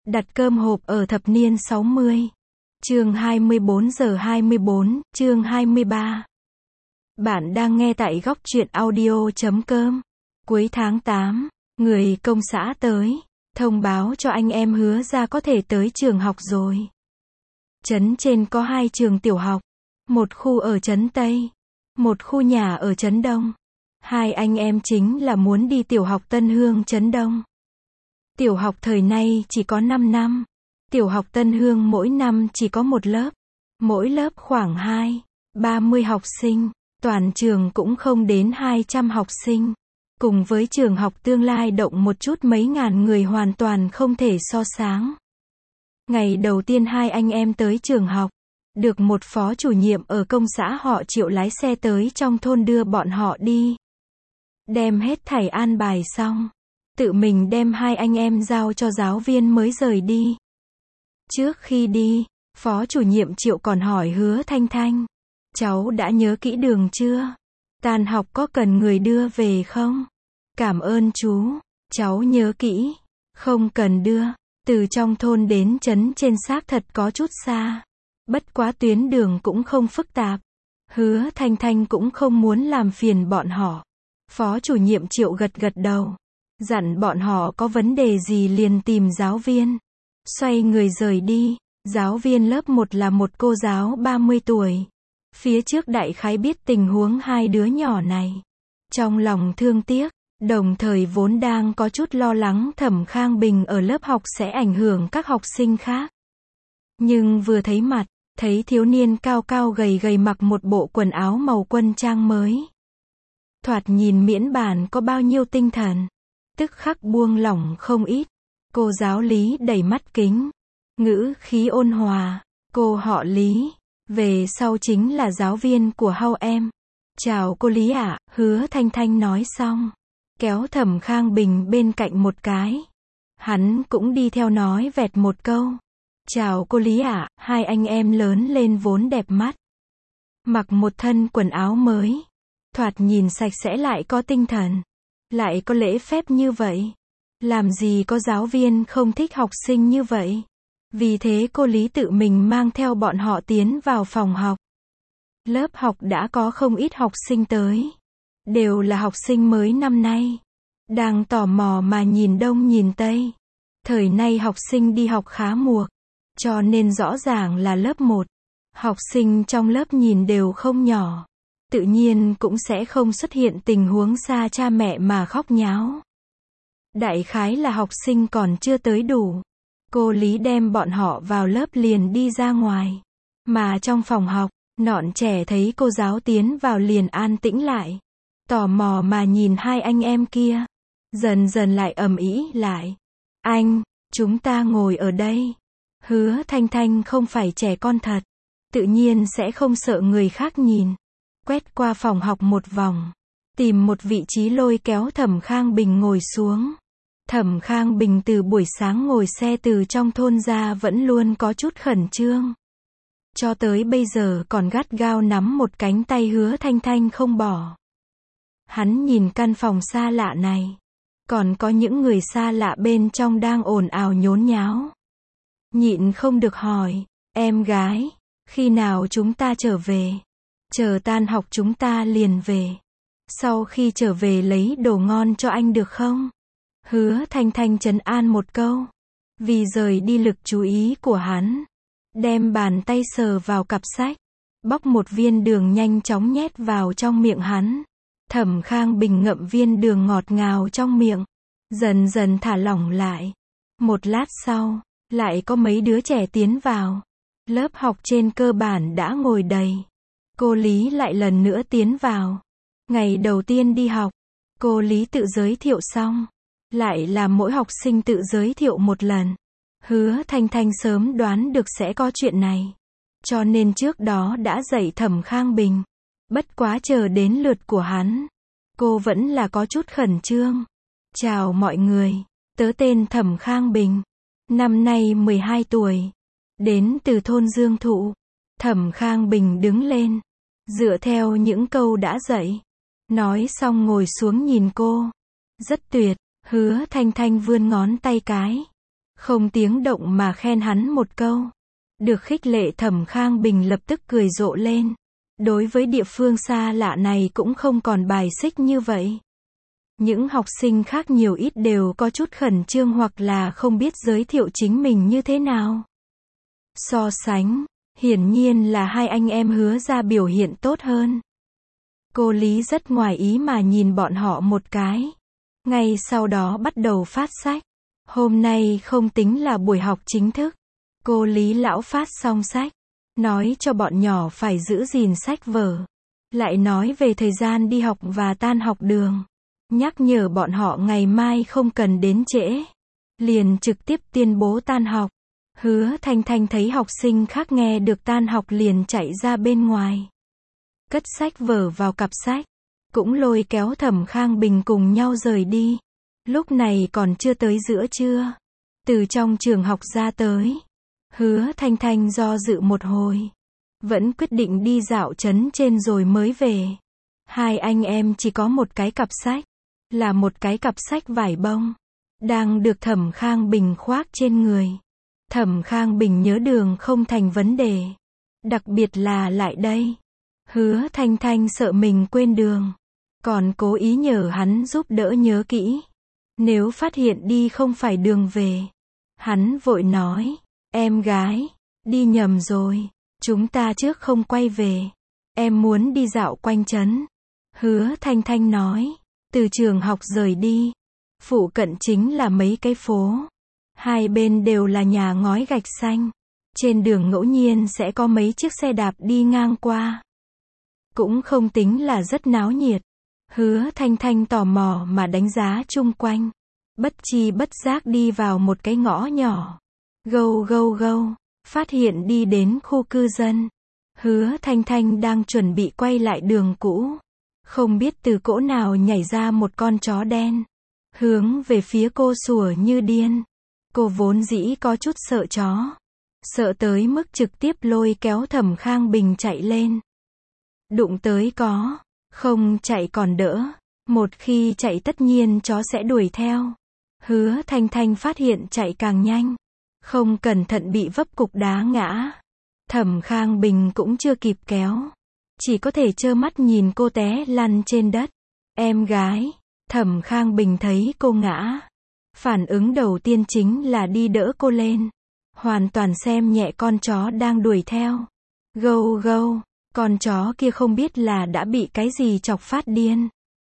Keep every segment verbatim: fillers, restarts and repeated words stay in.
Đặt cơm hộp ở thập niên sáu mươi. Chương hai mươi bốn giờ hai mươi bốn, chương hai mươi ba. Bạn đang nghe tại góc truyện audio chấm com. Cuối tháng tám, người công xã tới, thông báo cho anh em Hứa ra có thể tới trường học rồi. Trấn trên có hai trường tiểu học, một khu ở trấn Tây, một khu nhà ở trấn Đông. Hai anh em chính là muốn đi tiểu học Tân Hương trấn Đông. Tiểu học thời nay chỉ có năm năm. Tiểu học Tân Hương mỗi năm chỉ có một lớp. Mỗi lớp khoảng hai, ba mươi học sinh. Toàn trường cũng không đến hai trăm học sinh. Cùng với trường học tương lai động một chút mấy ngàn người hoàn toàn không thể so sánh. Ngày đầu tiên hai anh em tới trường học, được một phó chủ nhiệm ở công xã họ Triệu lái xe tới trong thôn đưa bọn họ đi. Đem hết thảy an bài xong, tự mình đem hai anh em giao cho giáo viên mới rời đi. Trước khi đi, phó chủ nhiệm Triệu còn hỏi Hứa Thanh Thanh, cháu đã nhớ kỹ đường chưa? Tan học có cần người đưa về không? Cảm ơn chú, cháu nhớ kỹ, không cần đưa. Từ trong thôn đến trấn trên xác thật có chút xa. Bất quá tuyến đường cũng không phức tạp. Hứa Thanh Thanh cũng không muốn làm phiền bọn họ. Phó chủ nhiệm Triệu gật gật đầu, dặn bọn họ có vấn đề gì liền tìm giáo viên. Xoay người rời đi. Giáo viên lớp một là một cô giáo ba mươi tuổi. Phía trước đại khái biết tình huống hai đứa nhỏ này. Trong lòng thương tiếc, đồng thời vốn đang có chút lo lắng Thẩm Khang Bình ở lớp học sẽ ảnh hưởng các học sinh khác. Nhưng vừa thấy mặt, thấy thiếu niên cao cao gầy gầy mặc một bộ quần áo màu quân trang mới. Thoạt nhìn miễn bàn có bao nhiêu tinh thần. Tức khắc buông lỏng không ít. Cô giáo Lý đẩy mắt kính. Ngữ khí ôn hòa. Cô họ Lý. Về sau chính là giáo viên của hau em. Chào cô Lý ạ, à, Hứa Thanh Thanh nói xong. Kéo Thẩm Khang Bình bên cạnh một cái. Hắn cũng đi theo nói vẹt một câu. Chào cô Lý ạ, à, hai anh em lớn lên vốn đẹp mắt. Mặc một thân quần áo mới. Thoạt nhìn sạch sẽ lại có tinh thần. Lại có lễ phép như vậy. Làm gì có giáo viên không thích học sinh như vậy. Vì thế cô Lý tự mình mang theo bọn họ tiến vào phòng học. Lớp học đã có không ít học sinh tới. Đều là học sinh mới năm nay. Đang tò mò mà nhìn đông nhìn tây. Thời nay học sinh đi học khá muộn. Cho nên rõ ràng là lớp một. Học sinh trong lớp nhìn đều không nhỏ. Tự nhiên cũng sẽ không xuất hiện tình huống xa cha mẹ mà khóc nháo. Đại khái là học sinh còn chưa tới đủ. Cô Lý đem bọn họ vào lớp liền đi ra ngoài. Mà trong phòng học, nọn trẻ thấy cô giáo tiến vào liền an tĩnh lại. Tò mò mà nhìn hai anh em kia. Dần dần lại ầm ĩ lại. Anh, chúng ta ngồi ở đây. Hứa Thanh Thanh không phải trẻ con thật. Tự nhiên sẽ không sợ người khác nhìn. Quét qua phòng học một vòng. Tìm một vị trí lôi kéo Thẩm Khang Bình ngồi xuống. Thẩm Khang Bình từ buổi sáng ngồi xe từ trong thôn ra vẫn luôn có chút khẩn trương. Cho tới bây giờ còn gắt gao nắm một cánh tay Hứa Thanh Thanh không bỏ. Hắn nhìn căn phòng xa lạ này. Còn có những người xa lạ bên trong đang ồn ào nhốn nháo. Nhịn không được hỏi, em gái, khi nào chúng ta trở về? Chờ tan học chúng ta liền về. Sau khi trở về lấy đồ ngon cho anh được không? Hứa Thanh Thanh trấn an một câu. Vì rời đi lực chú ý của hắn. Đem bàn tay sờ vào cặp sách. Bóc một viên đường nhanh chóng nhét vào trong miệng hắn. Thẩm Khang Bình ngậm viên đường ngọt ngào trong miệng. Dần dần thả lỏng lại. Một lát sau, lại có mấy đứa trẻ tiến vào. Lớp học trên cơ bản đã ngồi đầy. Cô Lý lại lần nữa tiến vào. Ngày đầu tiên đi học, cô Lý tự giới thiệu xong. Lại làm mỗi học sinh tự giới thiệu một lần. Hứa Thanh Thanh sớm đoán được sẽ có chuyện này. Cho nên trước đó đã dạy Thẩm Khang Bình. Bất quá chờ đến lượt của hắn. Cô vẫn là có chút khẩn trương. Chào mọi người, tớ tên Thẩm Khang Bình. Năm nay mười hai tuổi. Đến từ thôn Dương Thụ. Thẩm Khang Bình đứng lên. Dựa theo những câu đã dạy. Nói xong ngồi xuống nhìn cô. Rất tuyệt. Hứa Thanh Thanh vươn ngón tay cái. không tiếng động mà khen hắn một câu. Được khích lệ Thẩm Khang Bình lập tức cười rộ lên. Đối với địa phương xa lạ này cũng không còn bài xích như vậy. Những học sinh khác nhiều ít đều có chút khẩn trương hoặc là không biết giới thiệu chính mình như thế nào. So sánh, hiển nhiên là hai anh em Hứa ra biểu hiện tốt hơn. Cô Lý rất ngoài ý mà nhìn bọn họ một cái. Ngay sau đó bắt đầu phát sách. Hôm nay không tính là buổi học chính thức. Cô Lý lão phát xong sách. Nói cho bọn nhỏ phải giữ gìn sách vở. Lại nói về thời gian đi học và tan học đường. Nhắc nhở bọn họ ngày mai không cần đến trễ. Liền trực tiếp tuyên bố tan học. Hứa Thanh Thanh thấy học sinh khác nghe được tan học liền chạy ra bên ngoài. Cất sách vở vào cặp sách. Cũng lôi kéo Thẩm Khang Bình cùng nhau rời đi. Lúc này còn chưa tới giữa trưa. Từ trong trường học ra tới. Hứa Thanh Thanh do dự một hồi. Vẫn quyết định đi dạo trấn trên rồi mới về. Hai anh em chỉ có một cái cặp sách. Là một cái cặp sách vải bông. Đang được Thẩm Khang Bình khoác trên người. Thẩm Khang Bình nhớ đường không thành vấn đề. Đặc biệt là lại đây. Hứa Thanh Thanh sợ mình quên đường. Còn cố ý nhờ hắn giúp đỡ nhớ kỹ. Nếu phát hiện đi không phải đường về. Hắn vội nói. Em gái, đi nhầm rồi. Chúng ta trước không quay về. Em muốn đi dạo quanh trấn. Hứa Thanh Thanh nói. Từ trường học rời đi. Phụ cận chính là mấy cái phố. Hai bên đều là nhà ngói gạch xanh. Trên đường ngẫu nhiên sẽ có mấy chiếc xe đạp đi ngang qua. Cũng không tính là rất náo nhiệt. Hứa Thanh Thanh tò mò mà đánh giá chung quanh. Bất chi bất giác đi vào một cái ngõ nhỏ. Gâu gâu gâu. Phát hiện đi đến khu cư dân. Hứa Thanh Thanh đang chuẩn bị quay lại đường cũ. Không biết từ cỗ nào nhảy ra một con chó đen. Hướng về phía cô sủa như điên. Cô vốn dĩ có chút sợ chó. Sợ tới mức trực tiếp lôi kéo Thẩm Khang Bình chạy lên. Đụng tới có. Không chạy còn đỡ. Một khi chạy tất nhiên chó sẽ đuổi theo. Hứa Thanh Thanh phát hiện chạy càng nhanh. Không cẩn thận bị vấp cục đá ngã. Thẩm Khang Bình cũng chưa kịp kéo. Chỉ có thể trơ mắt nhìn cô té lăn trên đất. Em gái. Thẩm Khang Bình thấy cô ngã. Phản ứng đầu tiên chính là đi đỡ cô lên. Hoàn toàn xem nhẹ con chó đang đuổi theo. Gâu gâu. Con chó kia không biết là đã bị cái gì chọc phát điên.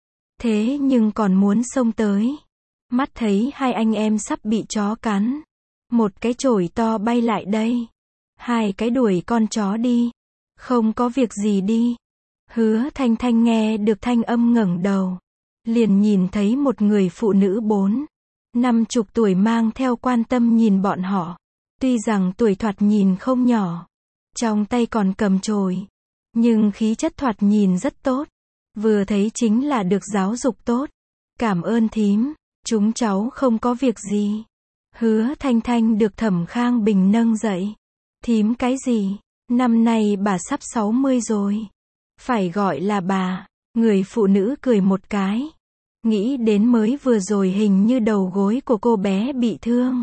Thế nhưng còn muốn xông tới. Mắt thấy hai anh em sắp bị chó cắn. Một cái chổi to bay lại đây. Hai cái đuổi con chó đi. Không có việc gì đi. Hứa Thanh Thanh nghe được thanh âm ngẩng đầu. Liền nhìn thấy một người phụ nữ bốn, năm chục tuổi mang theo quan tâm nhìn bọn họ. Tuy rằng tuổi thoạt nhìn không nhỏ. Trong tay còn cầm chổi. Nhưng khí chất thoạt nhìn rất tốt. Vừa thấy chính là được giáo dục tốt. Cảm ơn thím. Chúng cháu không có việc gì. Hứa Thanh Thanh được Thẩm Khang Bình nâng dậy. Thím cái gì? Năm nay bà sắp sáu mươi rồi. Phải gọi là bà. Người phụ nữ cười một cái. Nghĩ đến mới vừa rồi hình như đầu gối của cô bé bị thương.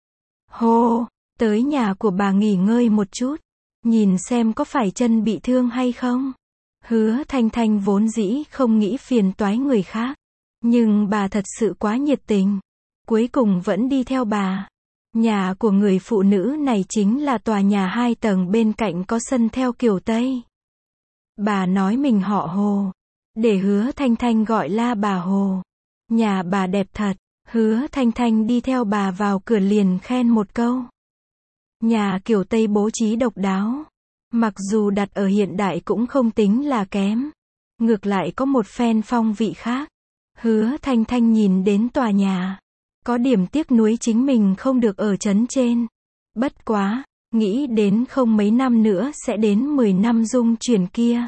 Hô, tới nhà của bà nghỉ ngơi một chút. Nhìn xem có phải chân bị thương hay không. Hứa Thanh Thanh vốn dĩ không nghĩ phiền toái người khác. Nhưng bà thật sự quá nhiệt tình. Cuối cùng vẫn đi theo bà. Nhà của người phụ nữ này chính là tòa nhà hai tầng bên cạnh có sân theo kiểu Tây. Bà nói mình họ Hồ. Để Hứa Thanh Thanh gọi la bà Hồ. Nhà bà đẹp thật. Hứa Thanh Thanh đi theo bà vào cửa liền khen một câu. Nhà kiểu Tây bố trí độc đáo. Mặc dù đặt ở hiện đại cũng không tính là kém. Ngược lại có một phen phong vị khác. Hứa Thanh Thanh nhìn đến tòa nhà. Có điểm tiếc nuối chính mình không được ở trấn trên. Bất quá, nghĩ đến không mấy năm nữa sẽ đến mười năm dung chuyển kia.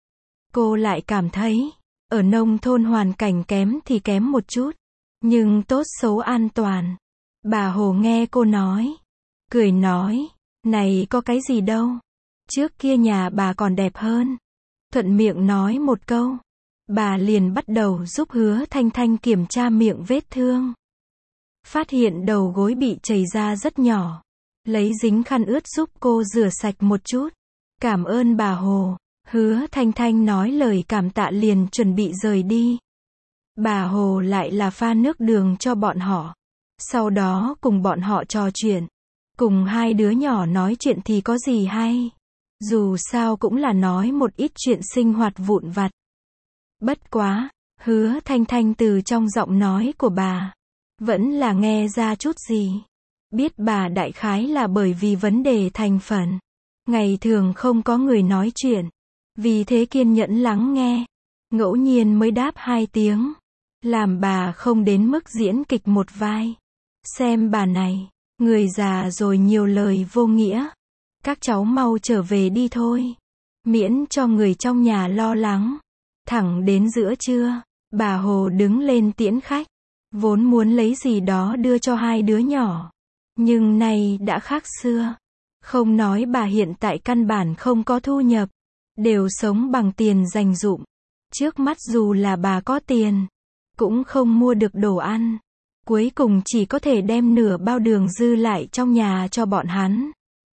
Cô lại cảm thấy, ở nông thôn hoàn cảnh kém thì kém một chút. Nhưng tốt xấu an toàn. Bà Hồ nghe cô nói. Cười nói, này có cái gì đâu. Trước kia nhà bà còn đẹp hơn. Thuận miệng nói một câu. Bà liền bắt đầu giúp Hứa Thanh Thanh kiểm tra miệng vết thương. phát hiện đầu gối bị chảy ra rất nhỏ. Lấy dính khăn ướt giúp cô rửa sạch một chút. Cảm ơn bà Hồ. Hứa Thanh Thanh nói lời cảm tạ liền chuẩn bị rời đi. Bà Hồ lại là pha nước đường cho bọn họ. Sau đó cùng bọn họ trò chuyện. Cùng hai đứa nhỏ nói chuyện thì có gì hay. Dù sao cũng là nói một ít chuyện sinh hoạt vụn vặt. Bất quá, Hứa Thanh Thanh từ trong giọng nói của bà, vẫn là nghe ra chút gì. Biết bà đại khái là bởi vì vấn đề thành phần. Ngày thường không có người nói chuyện. Vì thế kiên nhẫn lắng nghe. Ngẫu nhiên mới đáp hai tiếng. Làm bà không đến mức diễn kịch một vai. Xem bà này, người già rồi nhiều lời vô nghĩa. Các cháu mau trở về đi thôi. Miễn cho người trong nhà lo lắng. Thẳng đến giữa trưa, bà Hồ đứng lên tiễn khách. Vốn muốn lấy gì đó đưa cho hai đứa nhỏ. Nhưng nay đã khác xưa. Không nói bà hiện tại căn bản không có thu nhập. Đều sống bằng tiền dành dụm. Trước mắt dù là bà có tiền, cũng không mua được đồ ăn. Cuối cùng chỉ có thể đem nửa bao đường dư lại trong nhà cho bọn hắn.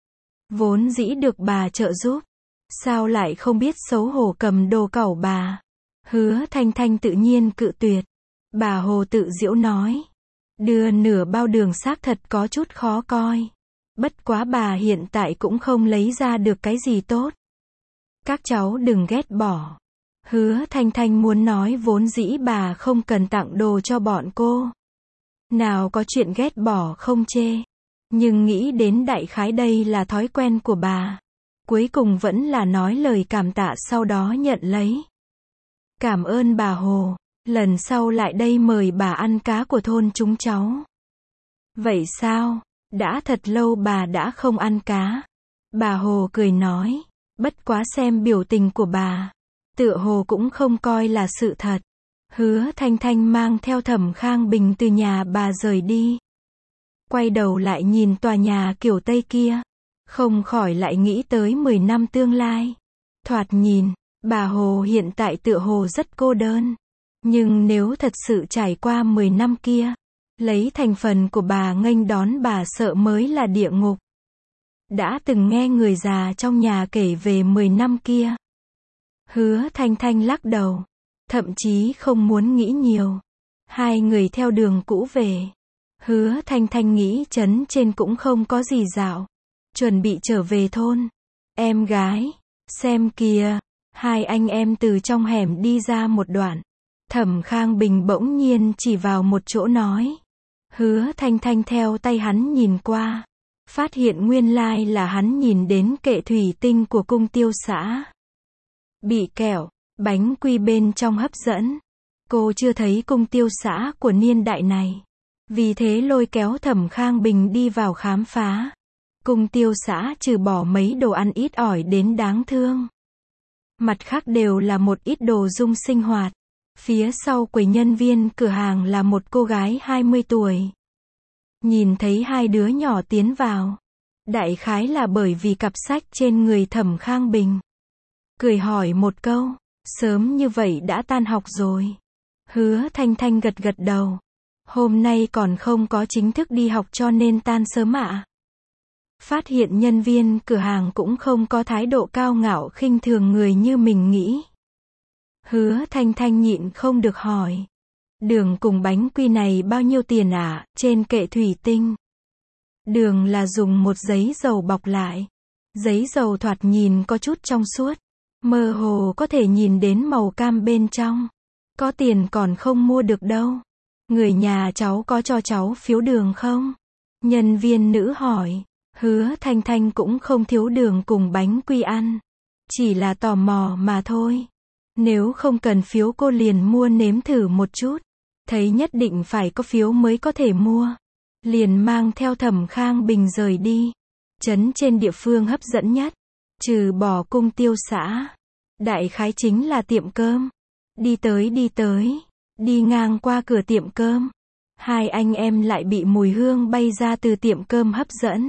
Vốn dĩ được bà trợ giúp. Sao lại không biết xấu hổ cầm đồ cẩu bà. Hứa Thanh Thanh tự nhiên cự tuyệt. Bà Hồ tự giễu nói. Đưa nửa bao đường xác thật có chút khó coi. Bất quá bà hiện tại cũng không lấy ra được cái gì tốt. Các cháu đừng ghét bỏ. Hứa Thanh Thanh muốn nói vốn dĩ bà không cần tặng đồ cho bọn cô. Nào có chuyện ghét bỏ không chê. Nhưng nghĩ đến đại khái đây là thói quen của bà. Cuối cùng vẫn là nói lời cảm tạ sau đó nhận lấy. Cảm ơn bà Hồ. Lần sau lại đây mời bà ăn cá của thôn chúng cháu. Vậy sao? Đã thật lâu bà đã không ăn cá. Bà Hồ cười nói. Bất quá xem biểu tình của bà. Tựa hồ cũng không coi là sự thật. Hứa Thanh Thanh mang theo Thẩm Khang Bình từ nhà bà rời đi. Quay đầu lại nhìn tòa nhà kiểu Tây kia. Không khỏi lại nghĩ tới mười năm tương lai. Thoạt nhìn, bà Hồ hiện tại tựa hồ rất cô đơn. Nhưng nếu thật sự trải qua mười năm kia, lấy thành phần của bà nghênh đón bà sợ mới là địa ngục. Đã từng nghe người già trong nhà kể về mười năm kia. Hứa Thanh Thanh lắc đầu. Thậm chí không muốn nghĩ nhiều. Hai người theo đường cũ về. Hứa Thanh Thanh nghĩ trấn trên cũng không có gì dạo. Chuẩn bị trở về thôn. Em gái, xem kìa. Hai anh em từ trong hẻm đi ra một đoạn. Thẩm Khang Bình bỗng nhiên chỉ vào một chỗ nói. Hứa Thanh Thanh theo tay hắn nhìn qua. Phát hiện nguyên lai là hắn nhìn đến kệ thủy tinh của cung tiêu xã. Bị kẹo, bánh quy bên trong hấp dẫn. Cô chưa thấy cung tiêu xã của niên đại này. Vì thế lôi kéo Thẩm Khang Bình đi vào khám phá. Cung tiêu xã trừ bỏ mấy đồ ăn ít ỏi đến đáng thương. Mặt khác đều là một ít đồ dung sinh hoạt. Phía sau quầy nhân viên cửa hàng là một cô gái hai mươi tuổi. Nhìn thấy hai đứa nhỏ tiến vào. Đại khái là bởi vì cặp sách trên người Thẩm Khang Bình. Cười hỏi một câu. Sớm như vậy đã tan học rồi. Hứa Thanh Thanh gật gật đầu. Hôm nay còn không có chính thức đi học cho nên tan sớm ạ. Phát hiện nhân viên cửa hàng cũng không có thái độ cao ngạo khinh thường người như mình nghĩ. Hứa Thanh Thanh nhịn không được hỏi. Đường cùng bánh quy này bao nhiêu tiền ạ? Trên kệ thủy tinh. Đường là dùng một giấy dầu bọc lại. Giấy dầu thoạt nhìn có chút trong suốt. Mơ hồ có thể nhìn đến màu cam bên trong. Có tiền còn không mua được đâu. Người nhà cháu có cho cháu phiếu đường không? Nhân viên nữ hỏi. Hứa Thanh Thanh cũng không thiếu đường cùng bánh quy ăn. Chỉ là tò mò mà thôi. Nếu không cần phiếu cô liền mua nếm thử một chút. Thấy nhất định phải có phiếu mới có thể mua. Liền mang theo Thẩm Khang Bình rời đi. Trấn trên địa phương hấp dẫn nhất. Trừ bỏ cung tiêu xã. Đại khái chính là tiệm cơm. Đi tới đi tới. Đi ngang qua cửa tiệm cơm. Hai anh em lại bị mùi hương bay ra từ tiệm cơm hấp dẫn.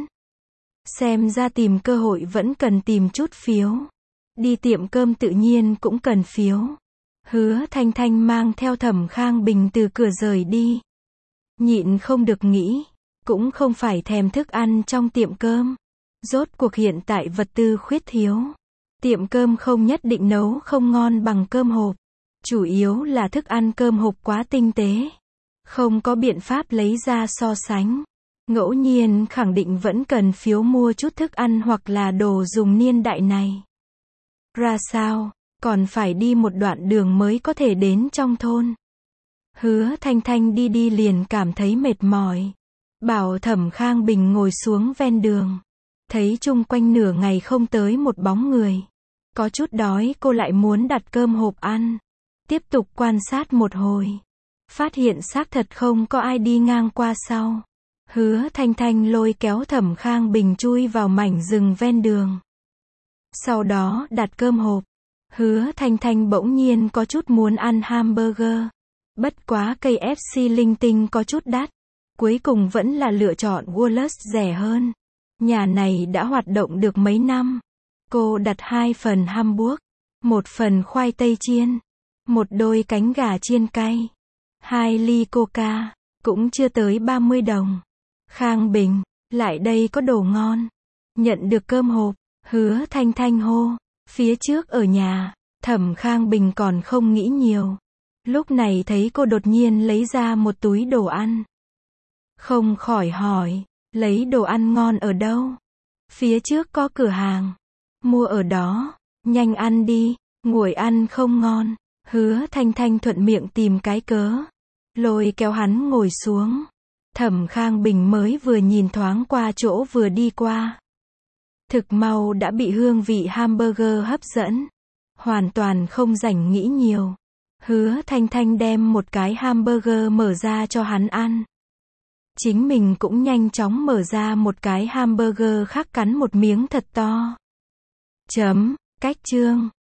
Xem ra tìm cơ hội vẫn cần tìm chút phiếu. Đi tiệm cơm tự nhiên cũng cần phiếu. Hứa Thanh Thanh mang theo Thẩm Khang Bình từ cửa rời đi. Nhịn không được nghĩ, cũng không phải thèm thức ăn trong tiệm cơm. Rốt cuộc hiện tại vật tư khuyết thiếu. Tiệm cơm không nhất định nấu không ngon bằng cơm hộp. Chủ yếu là thức ăn cơm hộp quá tinh tế. Không có biện pháp lấy ra so sánh. Ngẫu nhiên khẳng định vẫn cần phiếu mua chút thức ăn hoặc là đồ dùng niên đại này. Ra sao, còn phải đi một đoạn đường mới có thể đến trong thôn. Hứa Thanh Thanh đi đi liền cảm thấy mệt mỏi. Bảo Thẩm Khang Bình ngồi xuống ven đường. Thấy chung quanh nửa ngày không tới một bóng người. Có chút đói cô lại muốn đặt cơm hộp ăn. Tiếp tục quan sát một hồi. Phát hiện xác thật không có ai đi ngang qua sau. Hứa Thanh Thanh lôi kéo Thẩm Khang Bình chui vào mảnh rừng ven đường. Sau đó đặt cơm hộp. Hứa Thanh Thanh bỗng nhiên có chút muốn ăn hamburger. Bất quá cây ép xê linh tinh có chút đắt. Cuối cùng vẫn là lựa chọn Wallace rẻ hơn. Nhà này đã hoạt động được mấy năm. Cô đặt hai phần hamburger, một phần khoai tây chiên, một đôi cánh gà chiên cay, hai ly coca, cũng chưa tới ba mươi đồng. Khang Bình, lại đây có đồ ngon. Nhận được cơm hộp, Hứa Thanh Thanh hô. Phía trước ở nhà, Thẩm Khang Bình còn không nghĩ nhiều. Lúc này thấy cô đột nhiên lấy ra một túi đồ ăn. Không khỏi hỏi, lấy đồ ăn ngon ở đâu? Phía trước có cửa hàng. Mua ở đó, nhanh ăn đi, nguội ăn không ngon. Hứa Thanh Thanh thuận miệng tìm cái cớ. Lôi kéo hắn ngồi xuống. Thẩm Khang Bình mới vừa nhìn thoáng qua chỗ vừa đi qua. Thực mau đã bị hương vị hamburger hấp dẫn. Hoàn toàn không rảnh nghĩ nhiều. Hứa Thanh Thanh đem một cái hamburger mở ra cho hắn ăn. Chính mình cũng nhanh chóng mở ra một cái hamburger khác cắn một miếng thật to. Chấm, cách chương.